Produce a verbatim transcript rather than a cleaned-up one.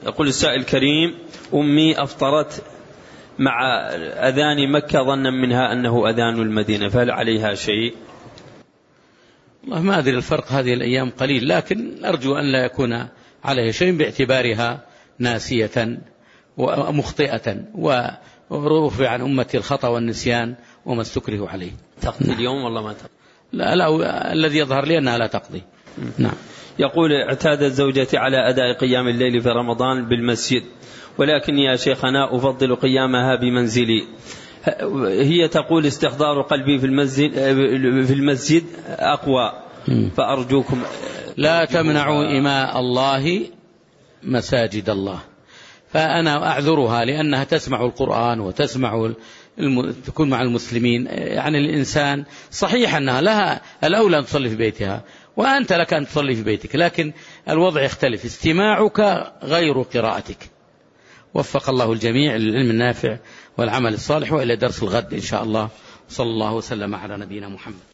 يقول السائل الكريم: أمي أفطرت مع أذان مكة ظنا منها أنه أذان المدينة، فهل عليها شيء؟ والله ما أدري، الفرق هذه الأيام قليل، لكن أرجو أن لا يكون عليها شيء باعتبارها ناسية ومخطئة، ورفع عن أمتي الخطأ والنسيان وما استكره عليه. تقضي اليوم والله ما تقضي؟ لا, لا الذي يظهر لي أنها لا تقضي. نعم. يقول: اعتادت زوجتي على أداء قيام الليل في رمضان بالمسجد، ولكن يا شيخنا أفضل قيامها بمنزلي. هي تقول: استحضار قلبي في المسجد في المسجد أقوى، فأرجوكم لا تمنعوا إماء الله مساجد الله. فأنا أعذرها لأنها تسمع القرآن وتسمع الم... تكون مع المسلمين. يعني الإنسان صحيح أنها لها الأولى أن تصلي في بيتها، وأنت لك أن تصلي في بيتك، لكن الوضع يختلف، استماعك غير قراءتك. وفق الله الجميع للعلم النافع والعمل الصالح، وإلى درس الغد إن شاء الله. صلى الله وسلم على نبينا محمد.